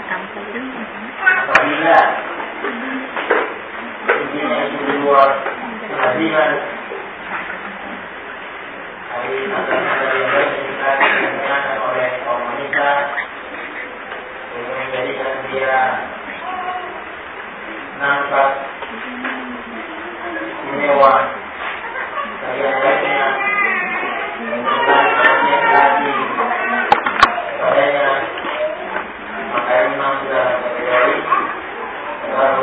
apabila intinya itu di luar kelaziman dari antara yang baik yang digunakan oleh kaum wanita untuk menjadikan dia nampak istimewa bagi yang lainnya memberikan perhatian lagi kepadanya, maka memang sudah terjadi baru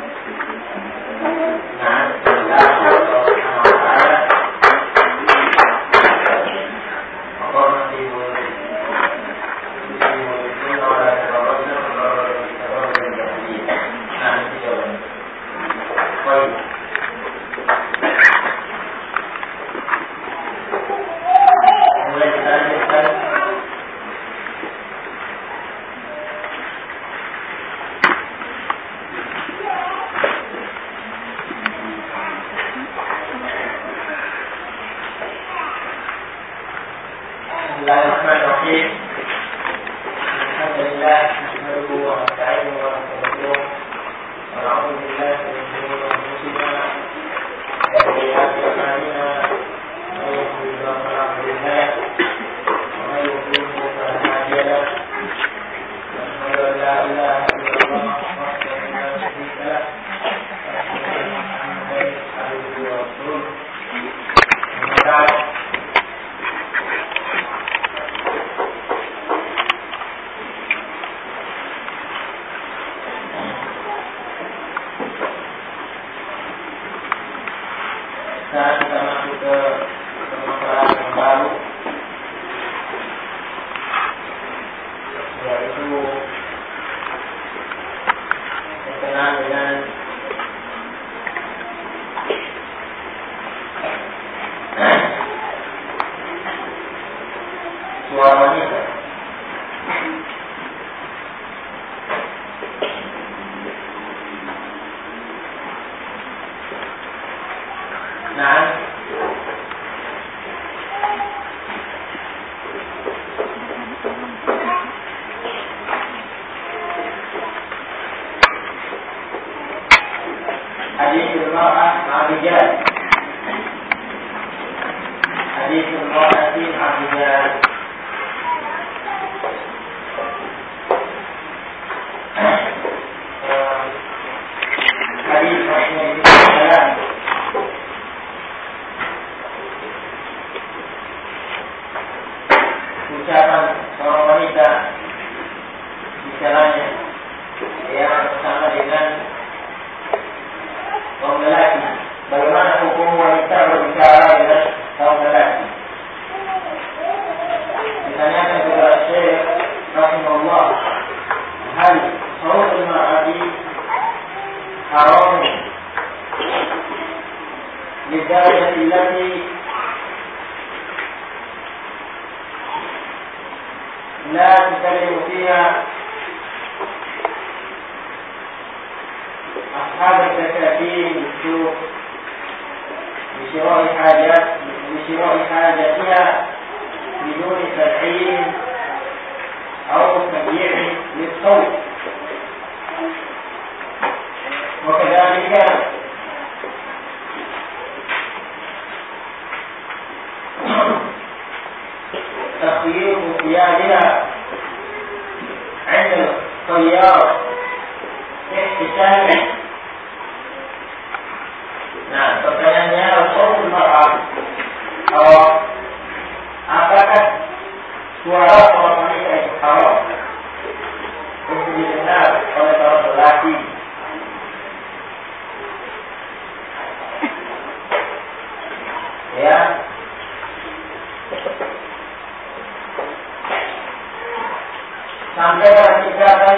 sampai pada tingkatan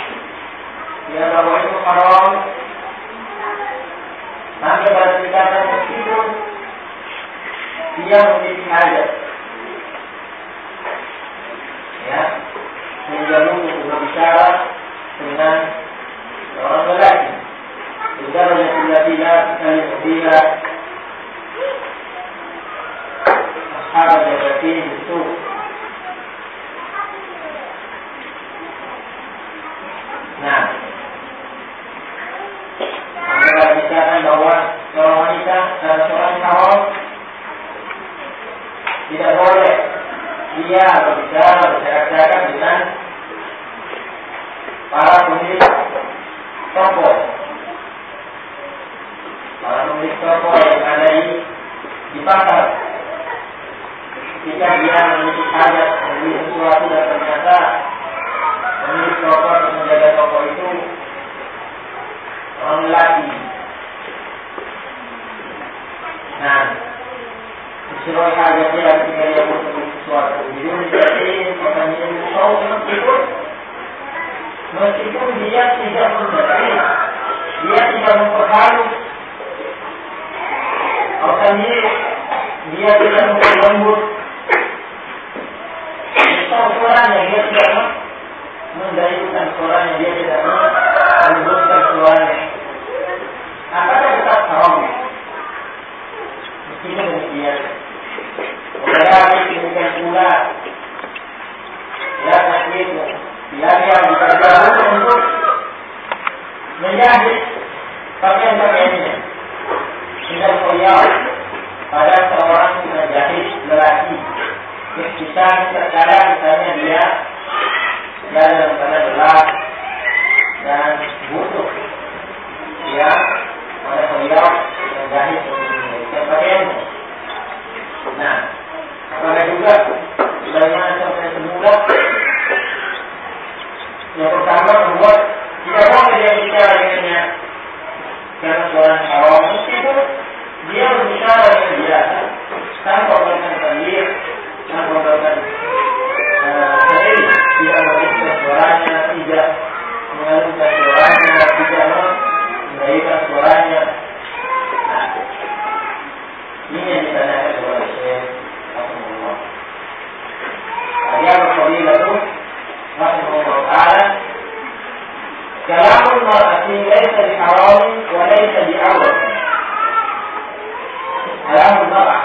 yang bahwa itu haram, sampai pada tingkatan meskipun dia memiliki hajat, ya, sehingga untuk berbicara dengan orang lelaki, sehingga tidak kita ashab al-jabatin itu Nah, kita bicarakan bahwa seorang wanita dan seorang kaum tidak boleh dia berbicara dengan para pemilik toko. Para pemilik toko yang ada di pasar. Jika dia memiliki hajat membeli sesuatu dan ternyata pemilik toko atau menjaga toko itu orang lelaki. Nah, disuruh hajatnya ketika dia membeli sesuatu. Jadi menjadi pertanyaan meskipun dia tidak mencari, dia tidak memperhalus, asalnya dia tidak memperlembut, suaranya dia tidak mendayukan suaranya, dia tidak melembutkan suaranya. Apakah tetap haram? Meskipun demikian, berarti demikian pula, ya itu. Bila dia dikerjakan untuk menjahit pakaian-pakaiannya tidak koyak pada seorang penjahit lelaki bisa terkadang misalnya dia dalam keadaan lelah dan butuh dia pada koyak menjahit pakaiannya. Nah, apakah juga sebagaimana sampai semula yang pertama membuat tidak boleh dia bicara dengannya karena suara haram, meskipun dia berbicara dengan biasa tanpa melakukan tanbih, tanpa melakukan tidak mengalihkan suaranya, tidak mengalihkan suaranya, tidak mengalihkan suaranya. Nah, ini yang ditanyakan oleh Syekh Rasulullah. Dia berkata itu rahimahullah ta'ala, kalamul mar'ati laysa biharam wa laysa bi'awrat. Kalamul mar'ah,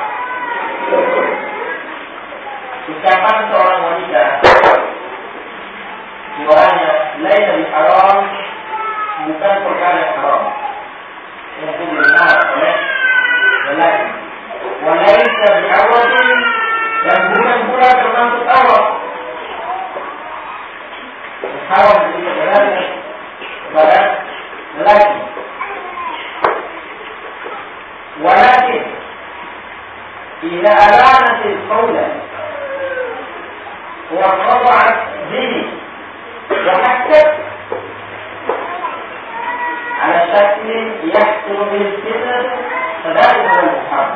ucapan seorang wanita suaranya laysa biharam, bukan perkara yang haram yang didengar oleh lelaki, wa laysa bi'awrat, dan bukan pula termasuk awrat. Haram didengarkan kepada lelaki. Walakin idza alanat al-qawla wa qata'at bihi wa hakkat ala shaklin yahsulu bil fitnah fadhalika al-muharram.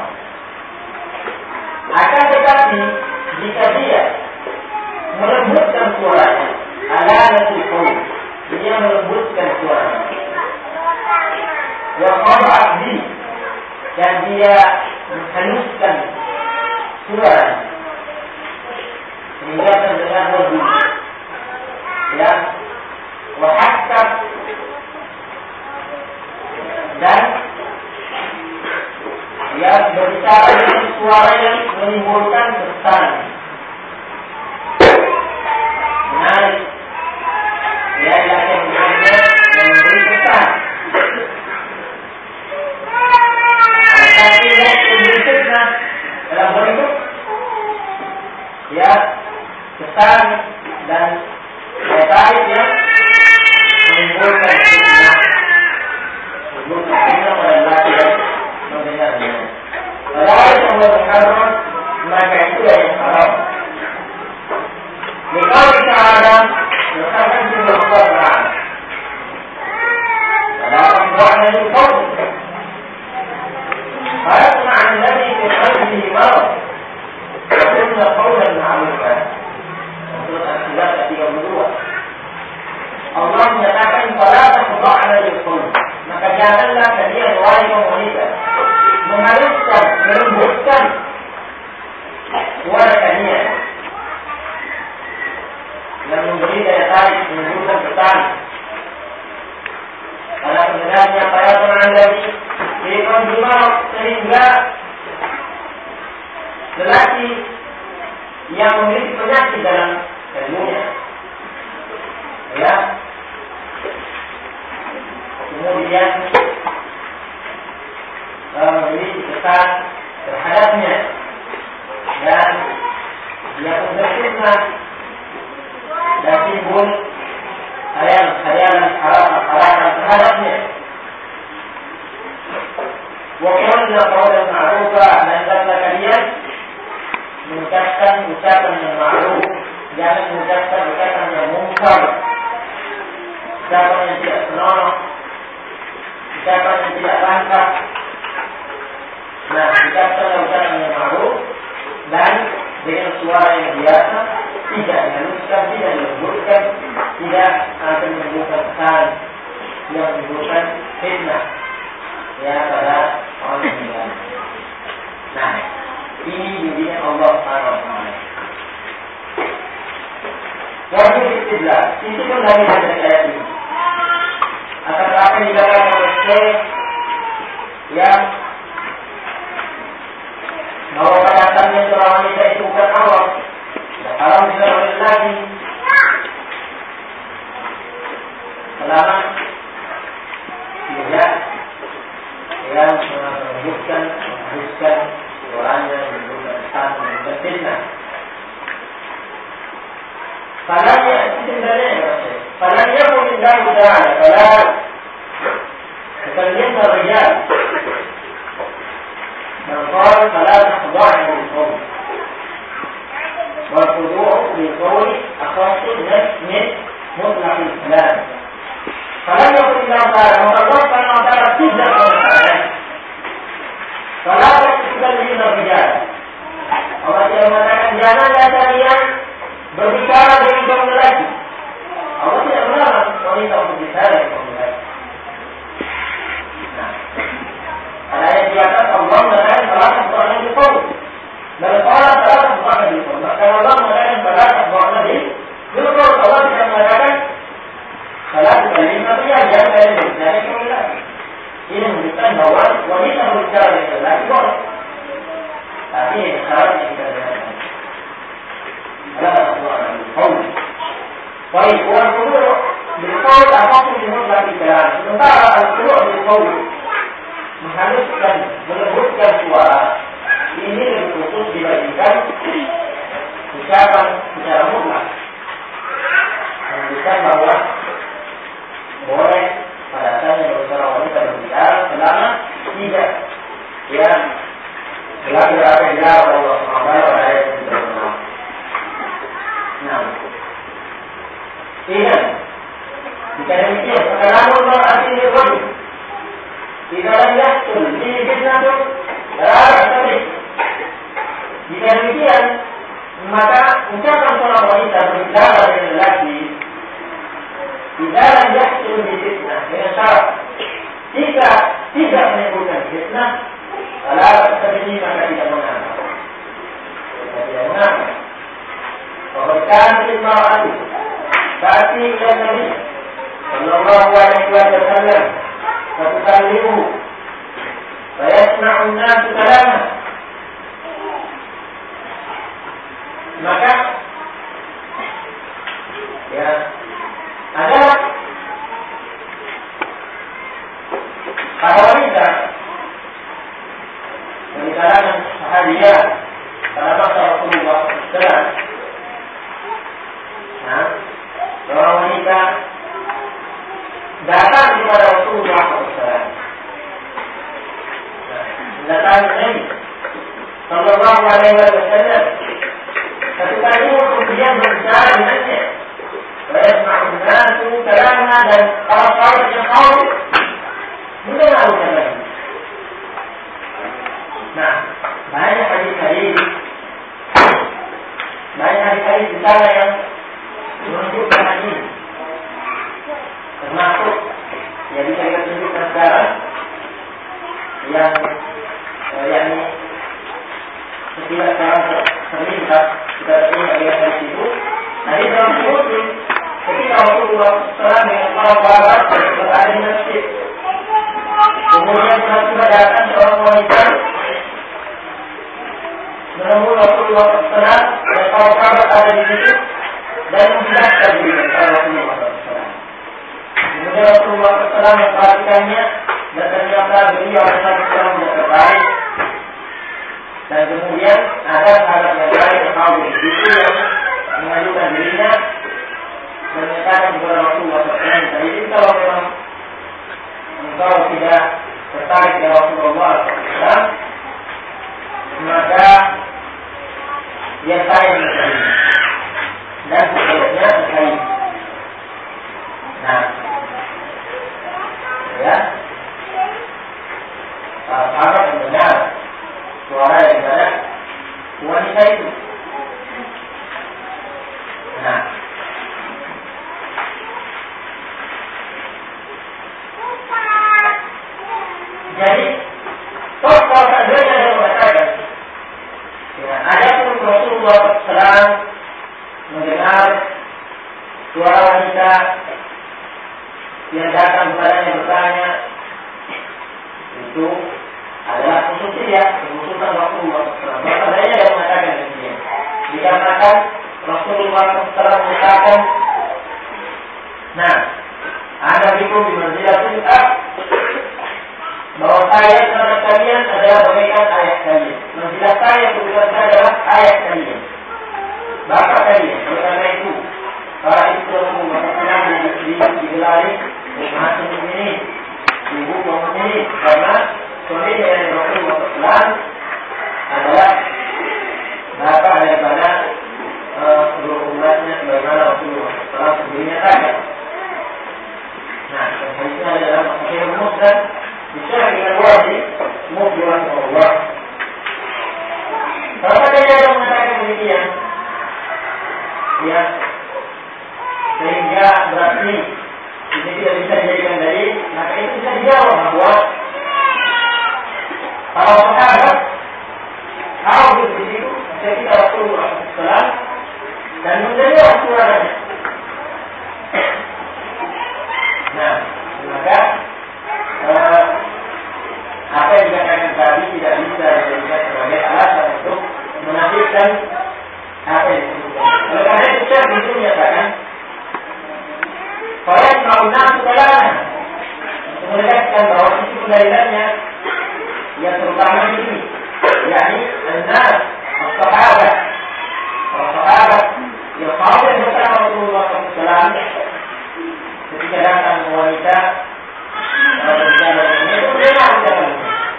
Akan tetapi jika dia melembutkan suaranya, alanatul qaul, dia melembutkan suaranya, wa qata'at bihi, dan dia menghaluskan suaranya sehingga terdengar lembut, ya, wa hakkat, dan dia berbicara dengan suara yang menimbulkan kesan menarik, ya, yang memberi kesan. Tapi yang memberi dalam bentuk, ya, kesan dan daya yang menimbulkan fitnah, menimbulkan fitnah pada lelaki yang mendengarnya. Padahal yang berharam, maka itu yang haram. Nikah ta'ala berkata jumlah Allah Ta'ala dalam doanya itu فيسمع الذي في قلبه مرض وقلن قولا معروفا. Surah Al-Qiyamah 32. Allah menyatakan fala taqta'na bil-qawl, maka janganlah kalian wahai kaum wanita menghaluskan, melembutkan suara kalian yang memberi daya tarik, menimbulkan kesan pada pendengarnya. Para pendengar sehingga lelaki yang memiliki penyakit dalam tubuhnya, ya, kemudian memiliki kesan terhadapnya dan dia pun terfitnah dan timbul khayalan harapan terhadapnya. Waqulna qawlan ma'rufa, dan kata kalian mengucapkan ucapan yang ma'ruf, jangan mengucapkan ucapan yang munkar, ucapan yang tidak senonoh, ucapan yang tidak lantang. Nah, ucapkan ucapan yang ma'ruf dan dengan suara yang biasa, tidak dihaluskan, tidak dilembutkan, tidak akan menimbulkan kesan yang menimbulkan fitnah ya pada orang yang. Nah, ini bimbingan Allah Subhanahu wa taala. Wajib istidlal, sisi pendalilan dari ayat ini atas apa yang dikatakan oleh Syekh yang bahwa pada asalnya seorang wanita itu bukan awam, haram dilakukan lagi selama tidak yang mengharuskan suaranya, mengharuskan kesan, mengharuskan fitnah. Falanya sebenarnya falanya pun tidak mudah, kalau kemudian berjaya berqal fala takhda'a bil qawl wal khudu' bil qawl akhassu min mutlaq al kalam. Falanya pun tidak mudah, Allah Subhanahu wa taala tidak mengatakan fala takhda'a bil Allah tidak mengatakan janganlah kalian berbicara dengan kaum lelaki. Allah tidak melarang wanita untuk berbicara dengan kaum lelaki. Nah, pada ayat di atas Allah mengatakan salah sebuahnya di kaum. Dan salah sebuahnya di kaum. Bahkan Allah mengatakan salah sebuahnya di kaum. Allah tidak mengatakan salah sebuahnya pria yang kalian berbicara dengan kaum lelaki. Ini menunjukkan bahwa wanita berbicara dengan lelaki boleh. Tapi ini syarat yang kita dengarkan. لا أصبح بالقول. طيب والخضوع بالقول أخص من مطلق الكلام. Sementara الخضوع بالقول menghaluskan, melembutkan suara ini lebih khusus dibandingkan ucapan secara mutlak. Menunjukkan bahwa boleh pada asalnya seorang wanita berbicara selama tidak selama berada di dalam Allah SWT pada ayat yang berkenaan. Nah, tidak. Jika demikian, kekalaman berarti wajib. Jika yahsul di fitnah berarti. Jika demikian, maka ucapan seorang wanita berbicara dengan lelaki tidak yahsul di fitnah dengan syarat. Jika tidak menimbulkan fitnah, kalau terjadi maka tidak mengapa. Tidak mengapa. وكانت المرأة تأتي إلى النبي صلى الله عليه وسلم فتكلمه فيسمع الناس كلامه. Maka ada para wanita dari kalangan sahabiah pada masa Rasulullah SAW. Seorang wanita datang kepada Rasulullah SAW. Datang Nabi Sallallahu Alaihi Wasallam. Ketika itu kemudian berbicara dengannya. Wayasma'un nasu kalamah, dan para sahabat yang tahu mendengar ucapannya. Nah, banyak hadis-hadis di sana yang menunjukkan ini, termasuk yang bisa kita tunjukkan sekarang yang yakni setiap sekarang terlintas kita teringat dengan hadis itu. Hadis dalam Muslim ketika Rasulullah SAW dengan para sahabat berada di masjid, kemudian tiba-tiba datang seorang wanita menemui Rasulullah SAW dan para sahabat ada di situ dan menjelaskan diri kepada Rasulullah SAW. Kemudian Rasulullah SAW memperhatikannya dan ternyata beliau SAW tidak tertarik. Dan kemudian ada sahabat yang lain yang mau begitu yang mengajukan dirinya dan menyatakan kepada Rasulullah SAW. Jadi kalau memang engkau tidak tertarik dengan Rasulullah SAW, maka dia sayang sekali dan seterusnya sekali. Nah, ya, sahabat mendengar suara daripada wanita itu. Nah, jadi kalau seandainya ada mengatakan, ya, ada pun Rasulullah SAW mendengar suara wanita yang datang kepadanya bertanya, itu adalah khususan Rasulullah SAW. Seandainya ada mengatakan demikian, dikarenakan Rasulullah SAW mengatakan, nah, ada itu di manzilatul bahwa saya terhadap kalian adalah bagaikan ayah kalian. Manzilah saya kebetulan saya adalah ayah kalian, bapak kalian. Oleh karena itu, para istri Rasulullah SAW digelari Ummahatul Mukminin, ibu kaum mukminin, karena suami dari Rasulullah SAW adalah bapak daripada seluruh umatnya, sebagaimana Rasulullah SAW sendiri nyatakan. Nah, hadisnya adalah Sahih Muslim. Bicara dengan wajib, Muslim Allah. Kalau saya ada mengatakan demikian, ya, sehingga berarti ini tidak bisa dijadikan dalil, maka itu bisa dijawab bahwa para sahabat tahu di situ ketika Rasulullah SAW dan mendengar suaranya. Nah, maka apa yang dikatakan tadi tidak bisa dijadikan sebagai alasan untuk menafikan apa yang disebutkan. Oleh karena itu saya bisa menyatakan kalau yang maunan sekolahnya untuk menegaskan bahwa isi pendalilannya yang terutama ini, yakni an-nas, as-sahabat, para sahabat yang sahabat bersama Rasulullah SAW ketika datang wanita berbicara dengan itu dengar ucapan.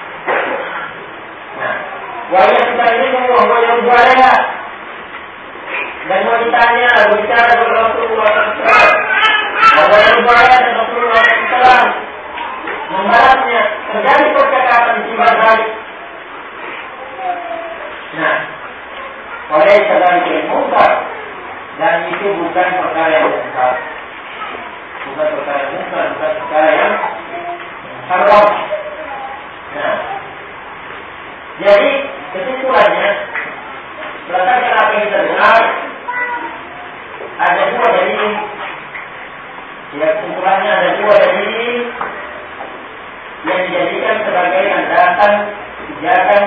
Nah, wajah kita ini membawa yang jualnya dan wanitanya berbicara kepada Rasulullah SAW. Wajah yang jualnya dan Rasulullah SAW membalasnya, terjadi percakapan timbal balik. Nah, oleh sedang munkar dan itu bukan perkara yang munkar, bukan perkara yang munkar, bukan perkara yang haram. Nah, jadi kesimpulannya berdasarkan apa yang kita dengar ada dua dalil. Ya, kesimpulannya ada dua dalil yang dijadikan sebagai landasan pijakan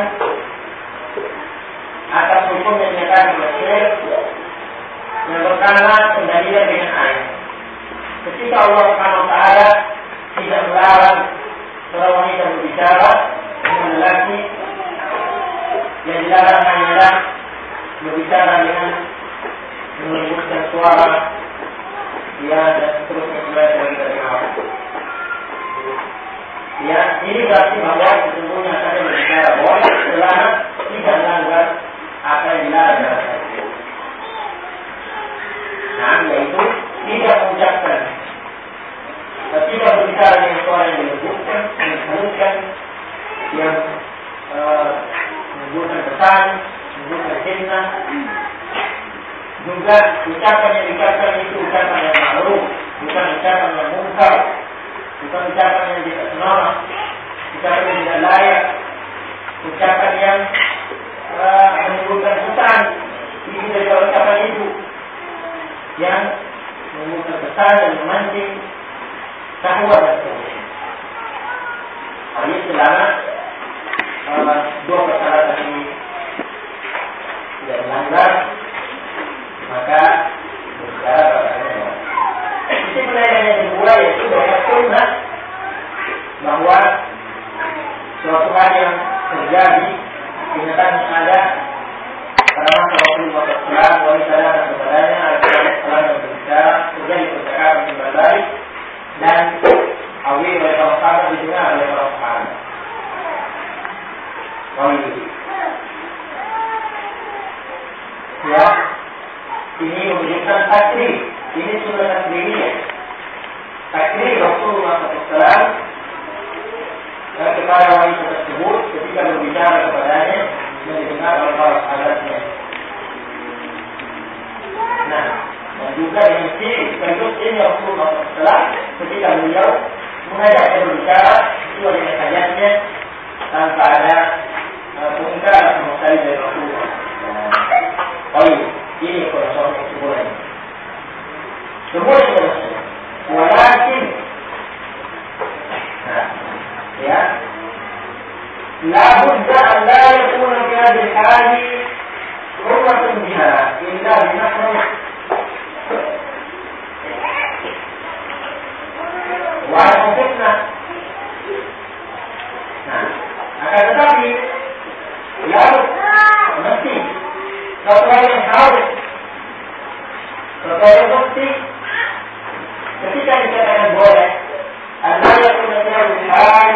atas hukum yang dinyatakan oleh Syekh. Yang pertama, pendalilan dengan ayat. Ketika Allah Subhanahu wa taala tidak melarang seorang wanita berbicara dengan lelaki, yang dilarang hanyalah berbicara dengan melembutkan suara, ya, dan seterusnya dari awal. Ya, ini berarti bahwa sesungguhnya saya berbicara boleh selama tidak melanggar apa yang dilarang dalam hadis. Nah, yaitu tidak mengucapkan, tidak berbicara dengan suara yang dilembutkan, yang dihaluskan, yang menimbulkan pesan, menimbulkan fitnah. Juga ucapan yang diucapkan itu ucapan yang ma'ruf, bukan ucapan yang munkar, bukan ucapan yang tidak senonoh, ucapan yang tidak layak, ucapan yang menimbulkan pesan. Ini dari ucapan itu yang menimbulkan pesan dan memancing syahwat dan sebagainya. Hal ini selama dua persyaratan ini tidak melanggar, maka berbicara pada ini. Sisi penilaian yang kedua yaitu bahwa terjadi kenyataan yang ada pada masa Rasulullah SAW, wanita datang kepadanya, Rasulullah SAW berbicara, terjadi percakapan yang berbalik dan awil oleh para sahabat didengar oleh para sahabat. Ya, ini menunjukkan takdir. Ini sudah takdirnya. Takdir Rasulullah SAW kepada wanita tersebut ketika berbicara kepadanya dan didengar oleh para sahabatnya. Nah, dan juga yang sekaligus ini Rasulullah SAW ketika beliau mengajaknya berbicara sesuai dengan hajatnya tanpa ada pengingkaran sama sekali dari Rasulullah. Ini kebenaran kesimpulan. Semua kebenaran. Walakin, ya, la budda an la yakuna fi hadhihi al-hali hurmatun biha illa bi mahram wa fitnah. Nah, akan tetapi lalu mesti sesuai yang harus sesuai yang mesti ketika dikatakan boleh anda yang punya kelebihan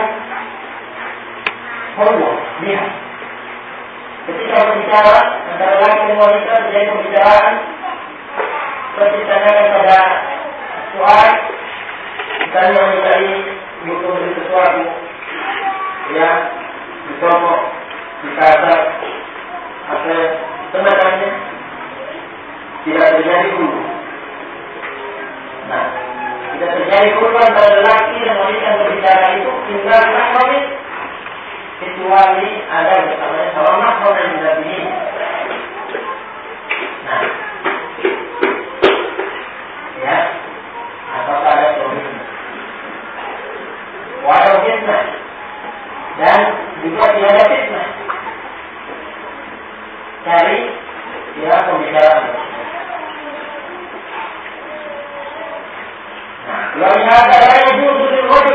huruf lihat ketika berbicara antara laki dan wanita terjadi pembicaraan seperti ditanyakan pada soal misalnya wanita ini butuh beli sesuatu yang di toko di pasar atau semacamnya tidak terjadi dulu. Nah, tidak terjadi korban pada lelaki dan wanita yang berbicara itu tinggal mahram kecuali ada bersamanya sama mahram yang mendampingi. Nah, ya, apakah ada problem? Walau fitnah dan juga tidak ada fitnah dari ya pembicaraan. ولهذا لا يجوز للرجل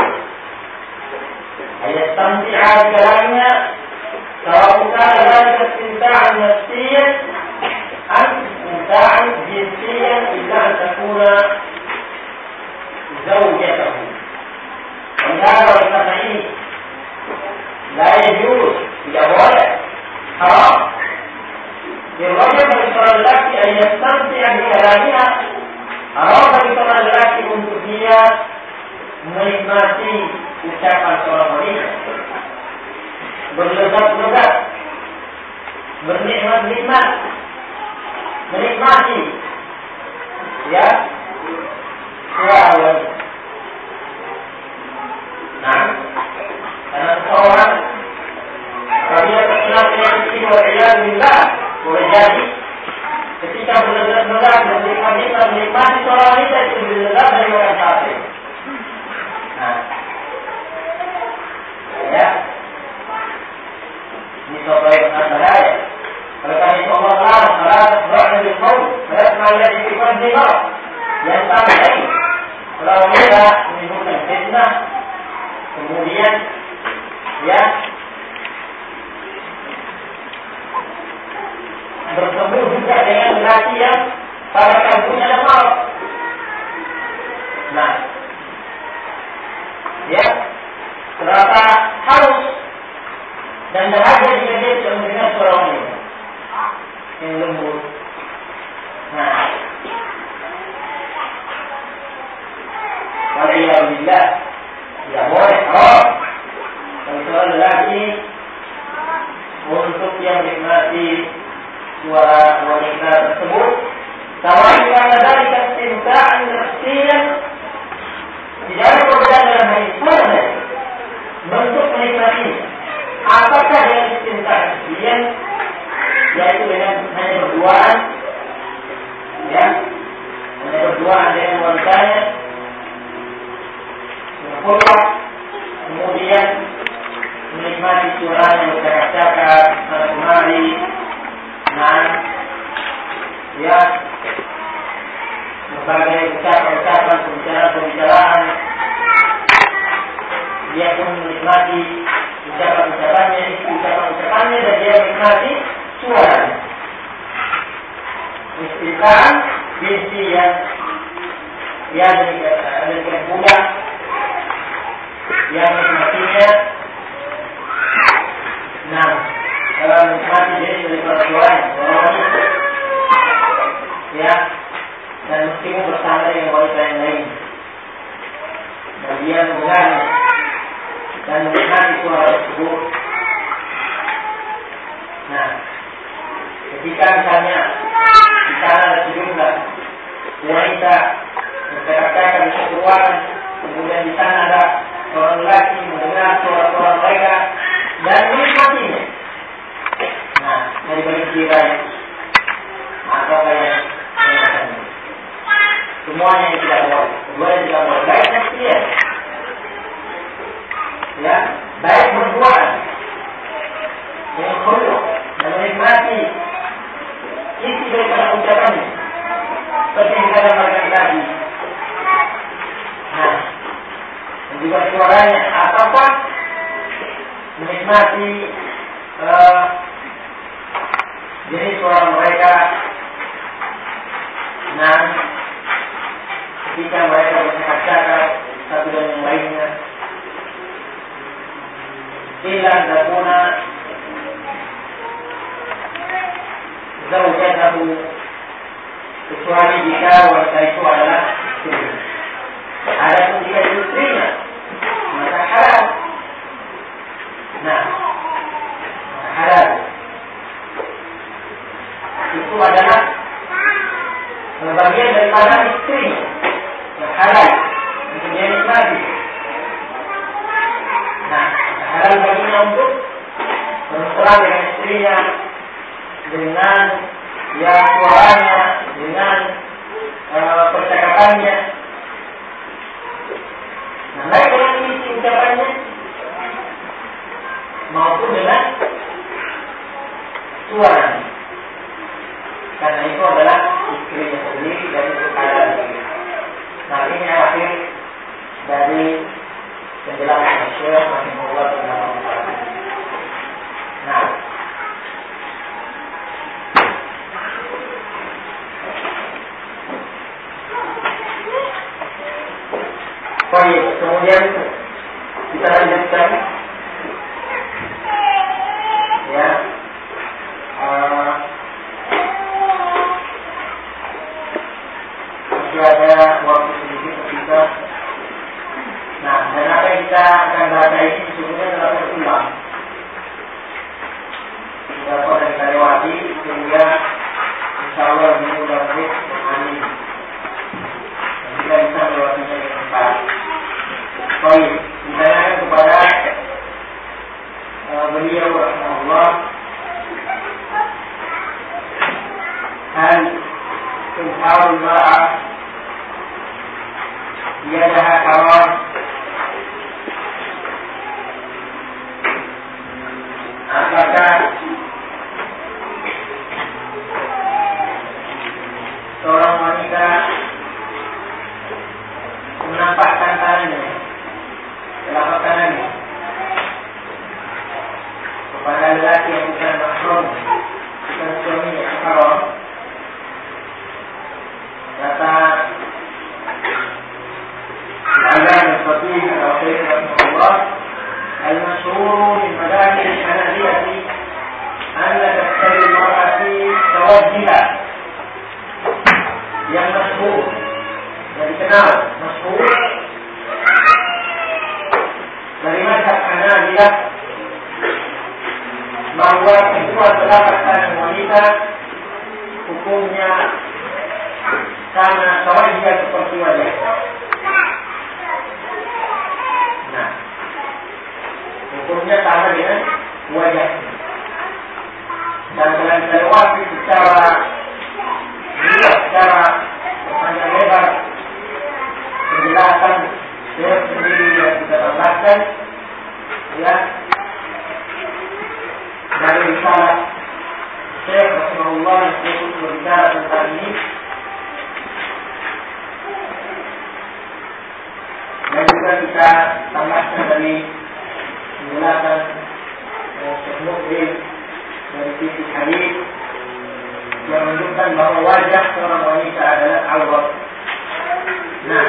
أن يستمتع بكلامها سواء كان ذلك استمتاعا نفسيا أم استمتاعا جنسيا إلا أن تكون زوجته. ولهذا والتفعيل لا يجوز بجواز حرام للرجل بالصلاة أن يستمتع بكلامها. Haram bagi seorang lelaki untuk dia menikmati ucapan seorang wanita, berlezat-lezat, bernikmat-nikmat, menikmati, ya, suara wanita. Nah, karena seseorang apabila terkena penyakit waliyadzubillah boleh jadi ketika berlezat-lezat dan menikmati seorang wanita itu berlezat dari orang kafir. Nah, ya, ini suatu yang sangat bahaya. Oleh karena itu Allah Taala salah seorang yang dikau, salah seorang yang dikau dengar, yang sampai kalau wanita menimbulkan fitnah, kemudian, ya, bertemu juga dengan lelaki yang pada kampungnya ada maut. Nah, ya, terasa harus dan bahagia jika dia tidak mendengar suara wanita yang lembut. Nah, waliyadzubillah, tidak boleh haram bagi seorang lelaki untuk yang menikmati suara wanita tersebut. Sama karena dari kecintaan nafsiyan tidak ada perbedaan dalam hal ini. Bentuk menikmati apakah dengan kecintaan nafsiyan, yaitu dengan hanya berduaan, ya, hanya berduaan dengan wanitanya, berkhulwah, kemudian menikmati suaranya bercakap-cakap sana kemari. Nah, ya, berbagai ucapan-ucapan, pembicaraan, dia pun menikmati ucapan-ucapannya, dia menikmati suaranya. Istilahkan binti yang demikian pula yang menikmatinya. Nah, kalau menikmati jenis dari perempuan, wanita, ya, dan meskipun bersama dengan wanita yang lain, dan dia mendengarnya dan menikmati suara tersebut. Nah, ketika misalnya di sana ada sejumlah wanita bercakap-cakap di satu ruangan, kemudian di sana ada seorang lelaki mendengar suara-suara mereka dan menikmatinya. Nah, dari balik kiranya atau kayak semuanya yang tidak boleh, keduanya tidak boleh. Baik dia, ya, baik berbuat dengan khuluk dan menikmati isi daripada ucapannya, seperti yang kita gambarkan tadi. Nah, dan juga suaranya, ataukah menikmati jenis suara mereka. Nah, ketika mereka bercakap-cakap satu dan yang lainnya, illa takuna zaujatahu, kecuali jika wanita itu adalah istri. Adapun jika istrinya, maka halal. Nah, halal itu adalah bagian daripada istri yang halal untuk dia nikmati. Nah, halal baginya untuk bermesra dengan istrinya, dengan suaranya, dengan percakapannya. Nah, baik dengan isi ucapannya maupun dengan suaranya. Karena itu adalah istrinya sendiri dan itu halal. Nah, ini akhir dari penjelasan Syekh rahimahullah taala. Nah, baik, kemudian kita lanjutkan, ya. Masih ada waktu sedikit kita. Nah, dan apa yang kita akan baca ini sesungguhnya adalah terulang. Beberapa dari kita lewati sehingga insya Allah ini mudah menit memahami. Dan kita bisa melewatinya dengan cepat. Baik, ditanyakan kepada beliau rahimahullah, hal tunharul ma'ah yadaha haram, apakah seorang wanita menampakkan tangannya, telapak tangannya kepada lelaki yang bukan mahram, bukan suaminya yang haram? Kata Al-Allamah Al-Fatih Al-Fatih Rahimahullah, al-masyhur min madahib al-Hanafiyah anna tafsir al-mar'ati tawajjiha. Yang masyhur dan dikenal, masyhur dari mazhab Hanafiyah, bahwa kedua telapak tangan wanita hukumnya sama tawajjiha, seperti wajah. Nah, hukumnya sama dengan wajah. Dan telah dilewati secara berpanjang lebar penjelasan Syekh sendiri yang kita tambahkan, ya, dari risalah Syekh Rasulullah yang khusus berbicara tentang ini. Dan juga kita tambahkan dari penjelasan Syekh Mukbil dari sisi hadis yang menunjukkan bahwa wajah seorang wanita adalah aurat. Nah,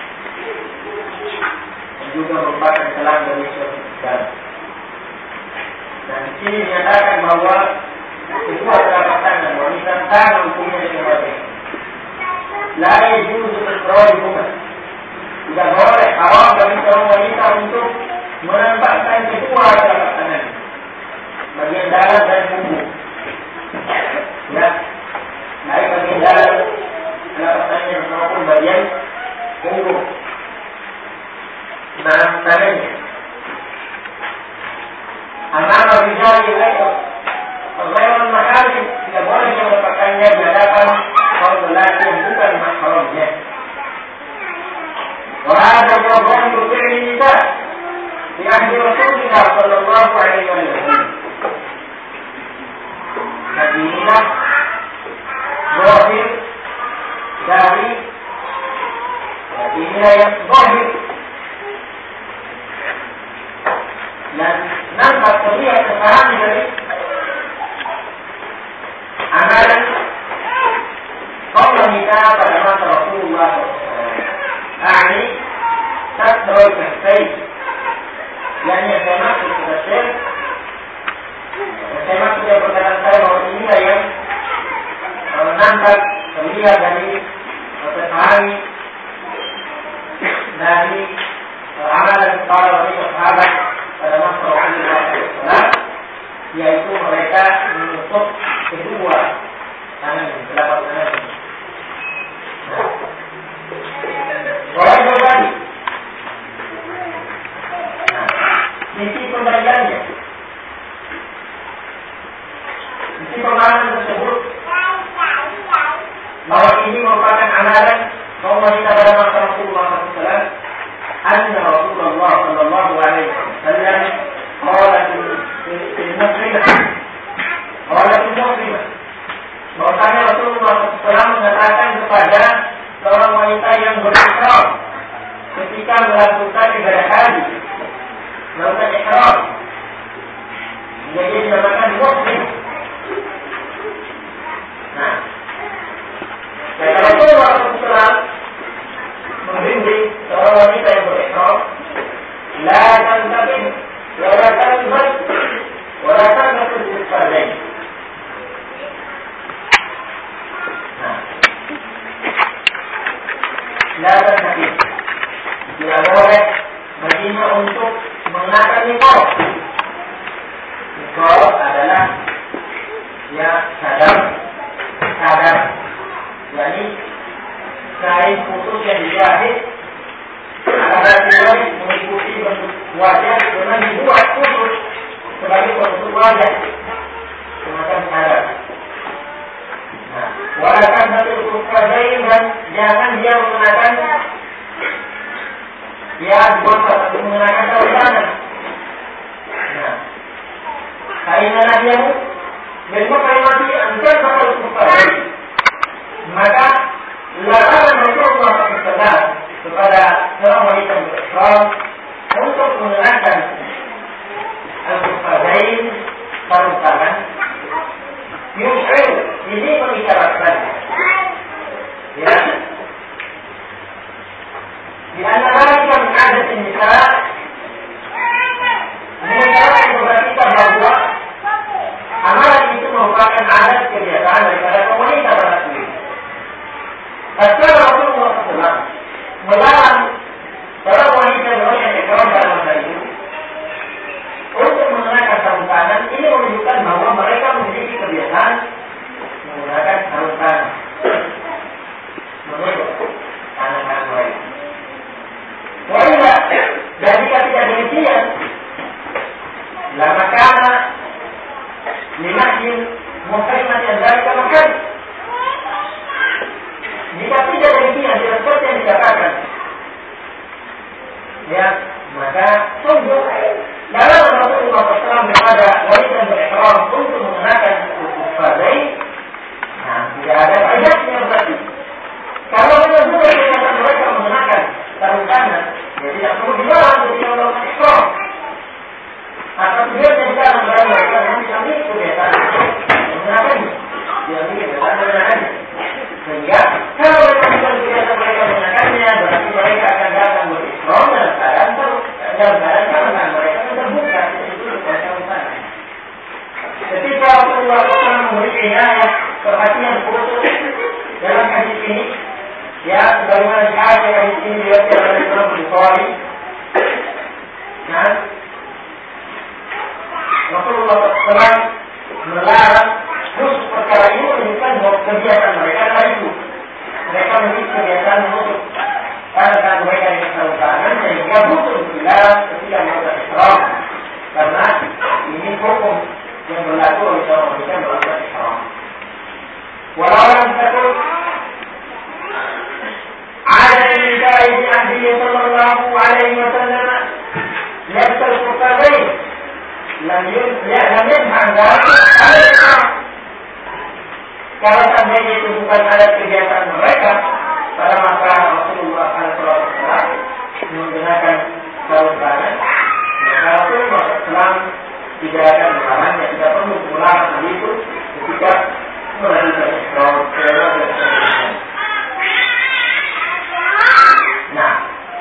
juga merupakan celah dari suatu Islam. Dan di sini dinyatakan bahwa kedua telapak tangan wanita sama hukumnya dengan wajah. La yajuzu ikhrajuhuma. Tidak boleh, haram bagi seorang wanita untuk menampakkan kedua telapak tangan, bagian dalam dan punggung. Ya, baik bagian dalam telapak tangan maupun bagian punggung. Tangannya. Anak rijal itu orang mahram tidak boleh melepaskannya di hadapan kaum lelaki yang bukan mahramnya. Wahada Tuhan berfirman kita di akhir Rasulullah Sallallahu Alaihi Wasallam. Nabi inilah zahir dari inilah yang zahir dan nampak terlihat kesalahan dari amalan kaum wanita pada masa Rasulullah SAW. Ini tasdul kafai, yang saya maksud tafsir. Saya maksud yang perkataan saya bahwa inilah yang nampak terlihat dari kesalahan dari amalan para wanita sahabat pada masa Rasulullah SAW, yaitu mereka menutup kedua tangan, telapak tangan. Orang berbagi. Sisi pemberiannya, sisi pemahaman tersebut bahwa ini merupakan amalan kaum wanita pada masa Rasulullah SAW. Anna Rasulullah Sallallahu Alaihi Wasallam bahwasanya Rasulullah SAW mengatakan kepada seorang wanita yang berihram ketika melakukan ibadah haji, melakukan ihram, jadi dinamakan muslim. Nah, kata Rasulullah SAW membimbing seorang wanita yang berihram, la tantabih wa la tanbad wa la tanbad al-fardain. La tantabih, tidak boleh baginya untuk mengenakan niqab. Niqab adalah ya sadar, yakni kain khusus yang dijahit agar tidak mengikuti bentuk wajah dengan dibuat khusus sebagai bentuk wajah semacam sadar. Nah, walaupun bentuk kufrain dan jangan dia mengenakan dia dibuat untuk mengenakan sarung tangan. Nah, kain dia bentuk kain mati antar bakal kufrain, maka larangan Rasulullah SAW kepada seorang wanita berihram untuk mengenakan al-kufrain, sarung tangan, yus'il, ini mengisyaratkan ya di antara yang ada di nisa mengisyaratkan kepada kita bahwa amalan itu merupakan adat kebiasaan daripada wanita pada diri. Tatkala Rasulullah SAW melarang para wanita yang ihram pada masa itu untuk mengenakan sarung tangan, ini menunjukkan bahwa mereka memiliki kebiasaan menggunakan sarung tangan menutup tangan-tangan mereka. Walaupun dan jika tidak demikian, lama karena linahin muslimat yang dari makan. Jika tidak demikian, tidak seperti yang dikatakan, ya maka sungguh dalam Rasulullah SAW kepada wanita yang berihram untuk mengenakan kufrain, nah tidak ada faedahnya berarti. Kalau benar-benar kebiasaan mereka mengenakan sarung tangan, ya tidak perlu dilarang ketika melakukan ihram. Atau dia tidak dalam mereka nanti kebiasaan. telah melarang khusus perkara ini menunjukkan bahwa kebiasaan mereka adalah itu. Mereka memiliki kebiasaan menutup karena mereka yang sarung tangan sehingga butuh dilarang ketika melakukan ihram. Karena ini hukum yang berlaku oleh orang wanita melakukan ihram. Walau lam takun ada nisa'i bi ahdihi sallallahu alaihi wasallam yabtal fuqahain lam yunha dzalika kalau seandainya itu bukan ada kegiatan mereka pada masa Rasulullah SAW menggunakan sarung tangan, maka Rasulullah SAW tidak akan melarang, tidak perlu melarang hal itu ketika melakukan ihram. Nah,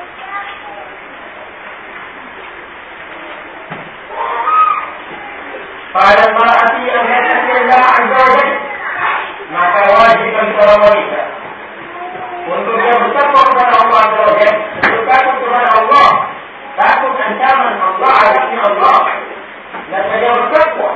pada mar'ati yang Allah Azza wa Jalla, maka wajib bagi seorang wanita untuk dia bertakwa kepada Allah Azza wa Jalla, untuk takut kepada Allah, takut ancaman Allah, azabnya Allah, dan dia bertakwa.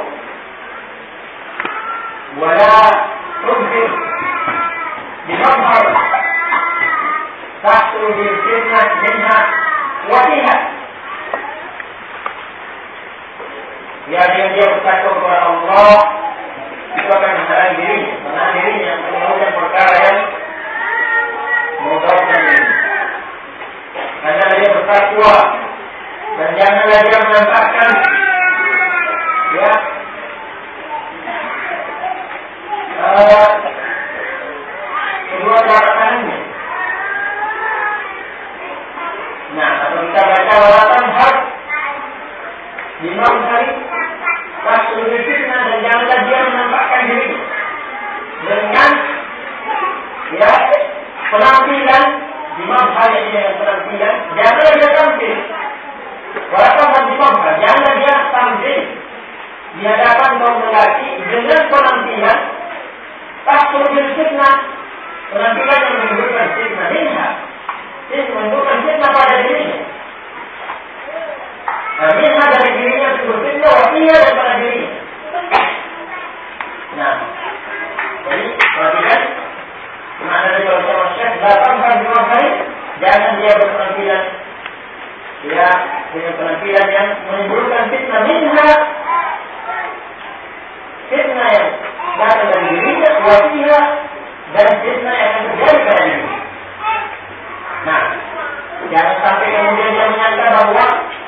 Wala tubhir bimazhar tahsul bil fitnah minha wa fiha. Yang dia bertakwa kepada Allah itu akan menahan dirinya melakukan perkara yang memudaratkan dirinya. Karena dia bertakwa dan janganlah dia menampakkan kedua telapak tangannya. Nah, atau kita baca walatan hak di malam hari pas lebih fitnah, dan janganlah dia menampakkan diri dengan penampilan di malam hari ini dengan penampilan. Janganlah dia tampil walatan hak di malam hari, janganlah dia tampil di hadapan kaum lelaki dengan penampilan pas lebih fitnah, penampilan yang menimbulkan fitnah minha, menimbulkan fitnah pada dirinya. Nah, minha dari dirinya berfitnah, wasiya daripada dirinya. Nah, jadi perhatikan makna dari bahasa Syekh, datang di malam hari, jangan dia berpenampilan dengan penampilan yang menimbulkan fitnah minha, fitnah yang datang dari dirinya, wasiya, dan fitnah yang akan terjadi pada dirinya. Nah, jangan sampai kemudian dia menyangka bahwa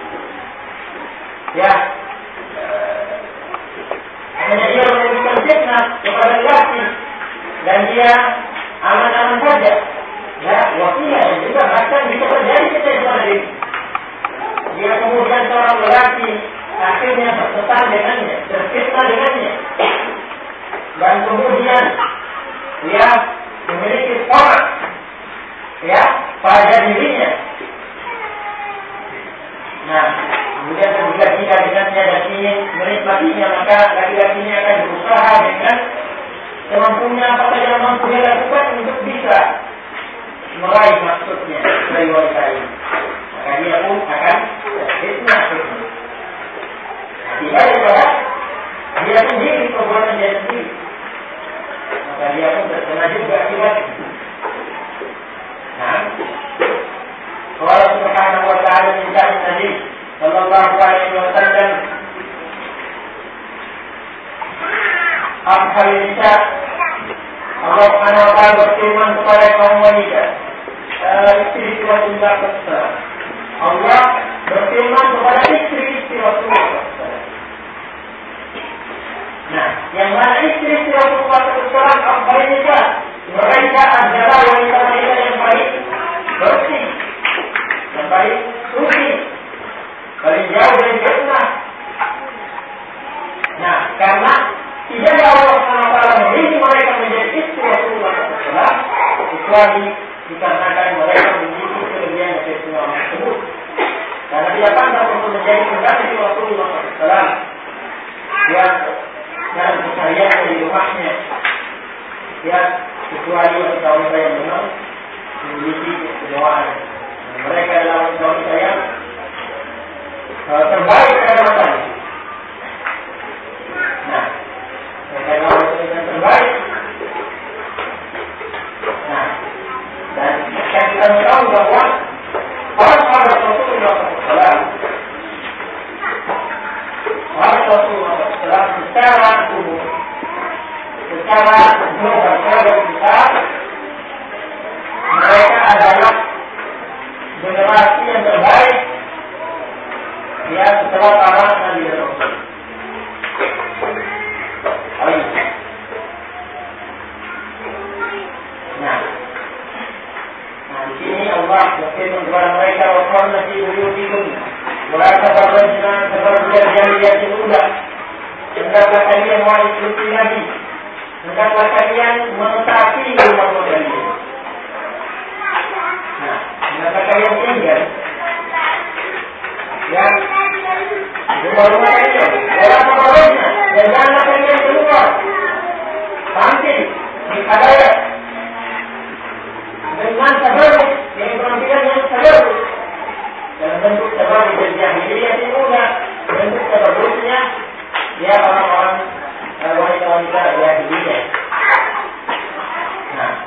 hanya dia menimbulkan fitnah kepada lelaki dan dia aman-aman saja. Wasilah yang juga bahkan bisa terjadi kepada diri. Dia kemudian seorang lelaki akhirnya tersesat dengannya, terfitnah dengannya, dan kemudian dia memiliki orang pada dirinya. Nah, kemudian jika dengannya dan ingin menikmatinya, maka laki-lakinya akan berusaha dengan kemampuannya apa saja yang mampu dia lakukan untuk bisa meraih maksudnya dari wanita ini. Maka dia pun akan fitnah. Tidak daripada dia sendiri, perbuatan dia sendiri, maka dia pun terkena juga akibatnya. Nah, Allah Subhanahu wa ta'ala minta Nabi sallallahu alaihi wasallam Al Nisa, Allah Subhanahu wa ta'ala berfirman kepada kaum wanita, istri Rasulullah SAW. Allah berfirman kepada istri Rasulullah SAW. Nah, yang mana istri Rasulullah SAW Al Nisa, mereka adalah wanita-wanita yang paling bersih, yang paling suci, paling jauh dari fitnah. Nah, karena tidak Allah SWT memilih mereka menjadi istri Rasulullah SAW kecuali dikarenakan mereka memiliki kelebihan dari semua tersebut. Karena tidak pantas untuk menjadi pengganti Rasulullah SAW yang dalam keseharian di rumahnya, kecuali wanita-wanita yang memang memiliki kejawaan. Mereka adalah wanita-wanita yang terbaik pada masanya. وقرن في بيوتكن ولا تبرجن تبرج الجاهلية الأولى. Hendaklah kalian mengikuti Nabi, hendaklah kalian mentaati rumah kalian. Nah, hendaklah kalian tinggal ya rumah-rumah kalian. Wala tabarrujna, dan janganlah kalian keluar tampil di hadapan dengan tabarruj yang penampilan yang tabarruj dalam bentuk tabarruj dan jahiliyah timurnya, bentuk tabarrujnya ya orang-orang wanita-wanita jahiliyah. Nah,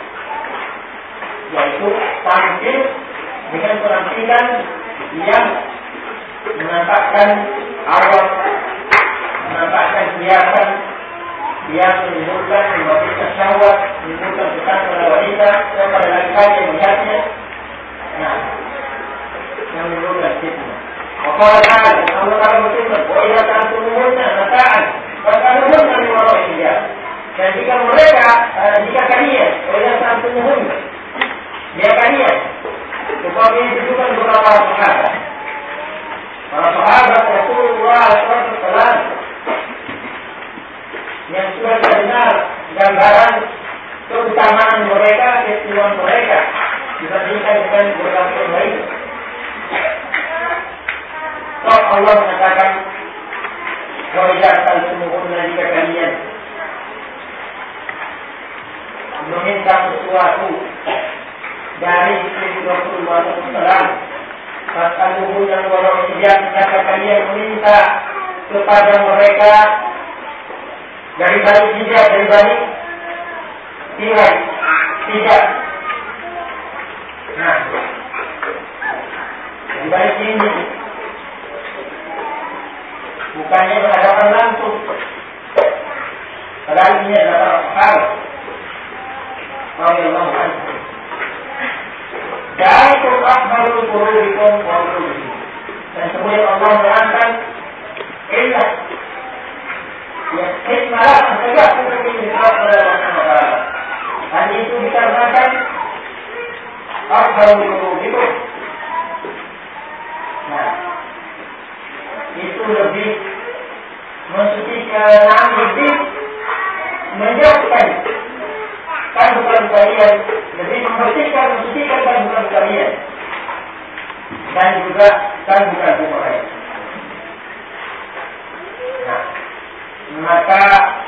yaitu tampil dengan penampilan yang menampakkan awal, menampakkan hiasan yang menimbulkan syahwat, menimbulkan kesan pada wanita dan pada laki-laki yang melihatnya. Nah, yang menimbulkan fitnah. Maka Allah Taala berfirman, "Wa idza ta'tumuhunna mata'an fas'aluhunna min wara'i hijab." Dan jika kalian, wa idza ta'tumuhunna, jika kalian, sebab ini ditujukan beberapa sahabat. Para sahabat Rasulullah SAW yang sudah terdengar gambaran keutamaan mereka, keistimewaan mereka dibandingkan dengan beberapa yang lain. Sebab Allah mengatakan, "Wa idza ta'tumuhunna," jika kalian meminta sesuatu dari istri Rasulullah SAW, fas'aluhunna min wara'i hijab, jika kalian meminta kepada mereka dari balik hijab, dari balik tirai hijab. Nah, dari balik ini bukannya berhadapan langsung, padahal ini adalah sahabat radhiyallahu anhu. Daikum akmalul qulubikum wa qulubikum. Dan kemudian Allah menerangkan illah ya hikmah tegak untuk diberitahu oleh Allah Taala. Dan itu dikarenakan akmalul qulubikum. Nah, itu lebih mensucikan, lebih menjauhkan kandungan kalian, lebih membersihkan, mensucikan kandungan kalian, dan juga kandungan kalian. Nah, maka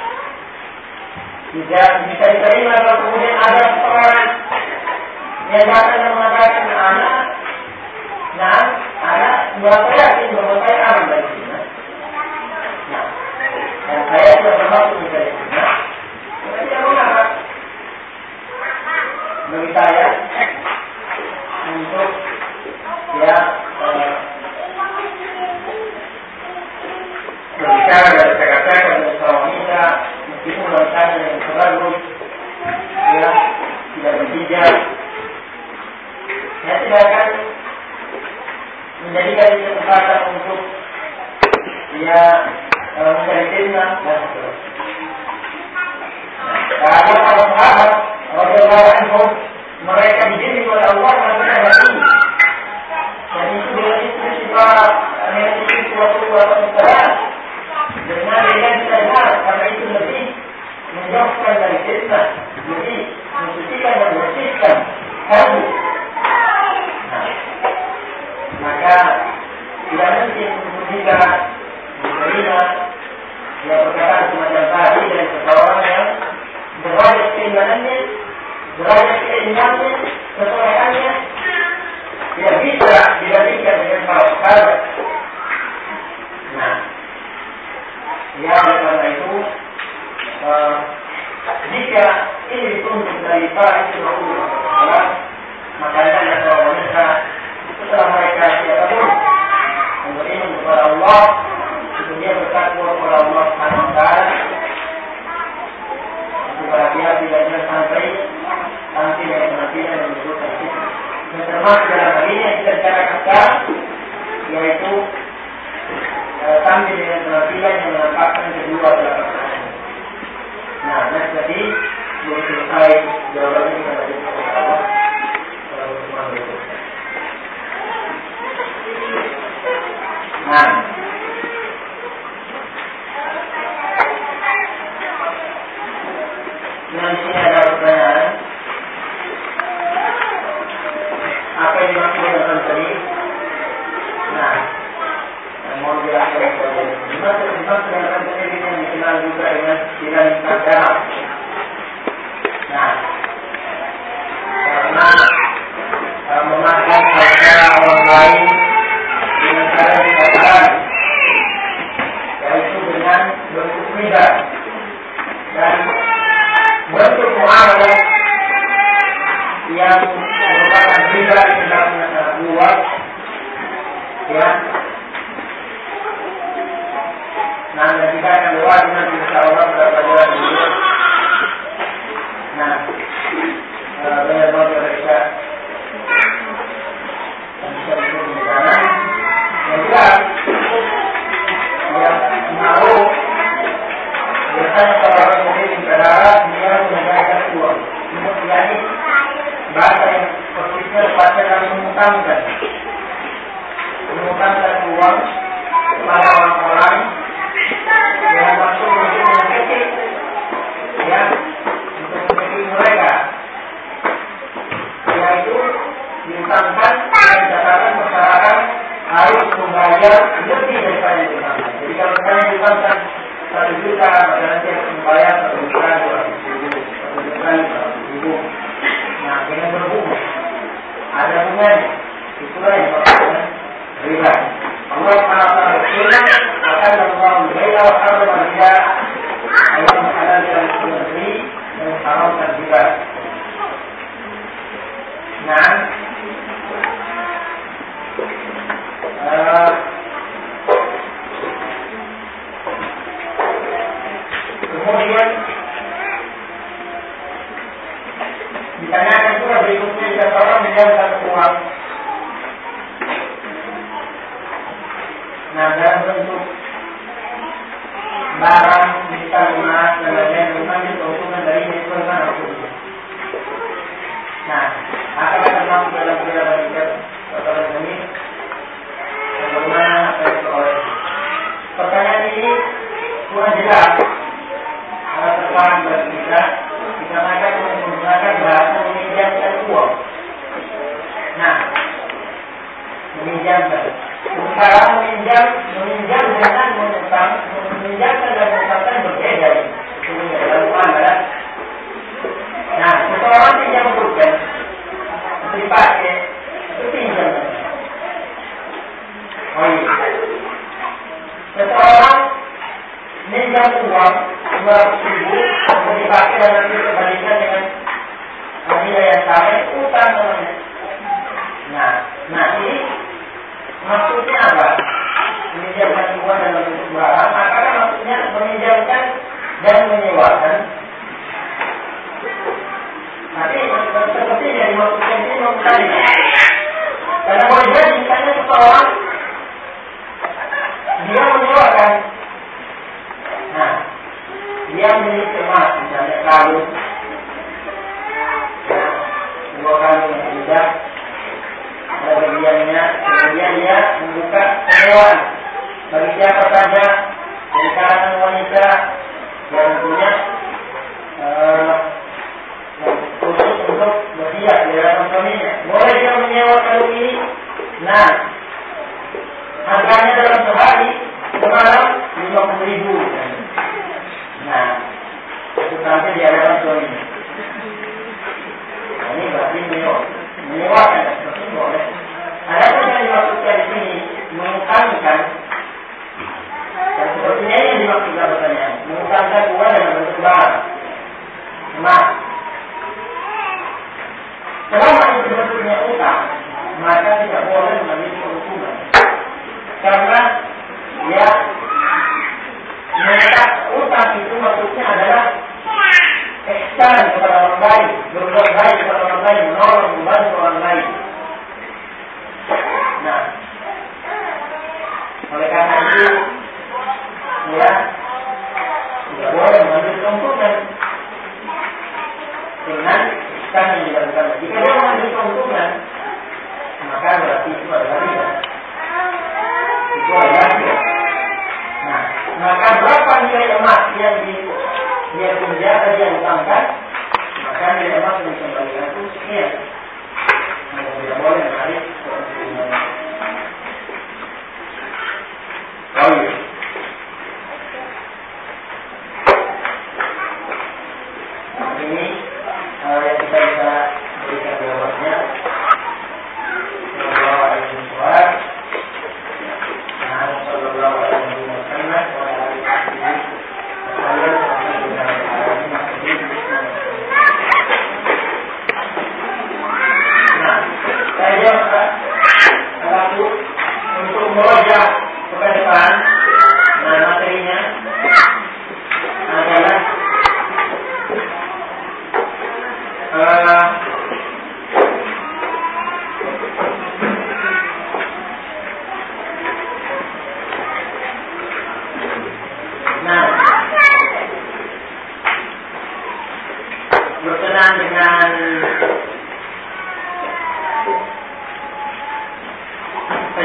tidak bisa diterima kalau kemudian ada seseorang yang datang dan mengatakan, anak berapa yakin bahwa saya aman dari zina. Nah, dan saya sudah bermaksud dari zina. Dia mengapa bagi saya untuk ya berbicara dan berkata-kata dengan seorang wanita meskipun wanitanya yang terlalu ya tidak berhijab, saya tidak akan menjadikan ini kesempatan untuk ya mencari fitnah dan seterusnya. Karena para sahabat radhiyallahu anhum mereka dibimbing oleh Allah melakukan hal ini. Dan itu dengan instruksi para nabi Rasulullah SAW dengan kita dengar, karena itu lebih menjauhkan dari fitnah, lebih mensucikan dan membersihkan kalbu. Maka tidak mungkin untuk kita menerima yang perkataan semacam tadi dari seseorang yang derajat keimanannya, derajat keimanannya, kesolehannya tidak bisa dibandingkan dengan para sahabat. Nah, ya karena itu jika ini dituntut dari para istri Rasulullah, makanya ada wanita setelah mereka siapapun yang beriman kepada Allah, kemudian bertakwa kepada Allah Subhanahu wa Ta'ala, itu berhati-hati dan jangan sampai dari penampilan yang disebutkan itu. Yang termasuk dalam hal ini yang kita bicarakan sekarang, yaitu tampil dengan penampilan yang menampakkan kedua telapak tangan. Nah, jadi belum selesai jawabannya kita lanjutkan kepada Allah. Kalau berikutnya. Nah, di sini ada pertanyaan. Apa yang dimaksud dengan tadi? Nah, yang mau dilakukan dimaksud dengan tadi yang dikenal juga dengan dinamika dalam. Nah, karena memakan harga orang lain dengan cara yang dikatakan, yaitu dengan bentuk riba dan bentuk muamalah yang merupakan riba di dalamnya sangat luas, ya. Nah, dan kita akan luas nanti insyaallah pada pelajaran ini. Nah, benar-benar mereka bisa duduk di sana. Yang mau biasanya kalau orang memiliki kendaraan dia menggunakan uang. Kemudian bahasa yang persisnya tepatnya adalah mengutangkan uang kepada orang-orang yang maksud untuk menyakiti, ya, untuk menyakiti mereka, yaitu diutangkan dan catatan masyarakat harus membayar lebih daripada yang diutangkan. Jadi kalau misalnya diutangkan 1 juta, maka nanti harus membayar 1 juta 200.000. Nah, dengan berhubung ada bunganya, itulah yang dimaksudkan riba. Allah Taala berfirman, akan Allah membela orang berbeda, Allah menghalalkan negeri dan mengharamkan riba. Nah, kemudian ditanyakan pula berikutnya jika orang menjalankan uang, nah dalam bentuk barang, misal emas dan lain-lain, mengambil keuntungan dari keuntungan hukumnya. Nah, apakah termasuk dalam perjalanan hijab atau ini? Bagaimana akan diperoleh? Pertanyaan ini kurang jelas, sangat terpaham bagi kita, dikarenakan menggunakan bahasa meminjamkan uang. Nah, meminjamkan. Sekarang meminjam dengan mengutang, meminjamkan dan mengutangkan berbeda. Sebenarnya dalam muamalah. Nah, seseorang pinjam bukan dipakai, itu pinjam. Oh iya. Seseorang pinjam uang 200.000 untuk dipakai dan nanti kembalikan dengan nilai yang sama, itu utang namanya. Nah ini maksudnya apa? Meminjamkan uang dalam bentuk barang, apakah maksudnya meminjamkan dan menyewakan? Tapi seperti yang dimaksudkan ini mengutang. Karena boleh jadi misalnya seseorang dia menyewakan. Nah, dia memiliki emas, misalnya kalung, 2 kalung yang tidak ada bagiannya, kemudian dia membuka penyewaan bagi siapa saja dari kalangan wanita yang punya khusus untuk berhias di hadapan suaminya. Boleh dia menyewa kalung ini. Nah, harganya dalam sehari semalam 50.000. Nah, itu sampai di hadapan suaminya. Nah, ini berarti menyewakan seperti boleh. Ada pun yang dimaksudkan di sini mengutangkan, dan sepertinya yang dimaksudkan pertanyaan mengutangkan uang dalam bentuk barang, emas. Selama itu bentuknya utang, maka tidak boleh memiliki keuntungan, karena ya mereka utang itu maksudnya adalah ihsan kepada orang lain, berbuat baik kepada orang lain, menolong, membantu orang lain.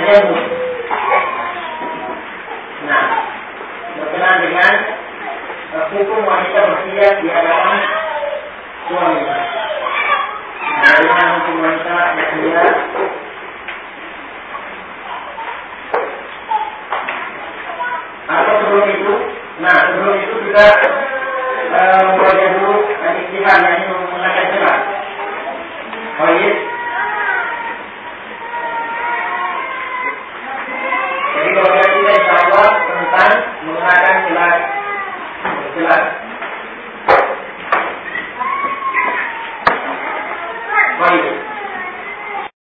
tayammum. Nah, berkenaan dengan hukum wanita berhijab di hadapan suaminya. Nah, bagaimana hukum wanita berhijab? Atau sebelum itu kita membaca dulu istilah yang menggunakan celah. Baik. Jadi kalau kita insyaAllah tentang menggunakan celah. Baik.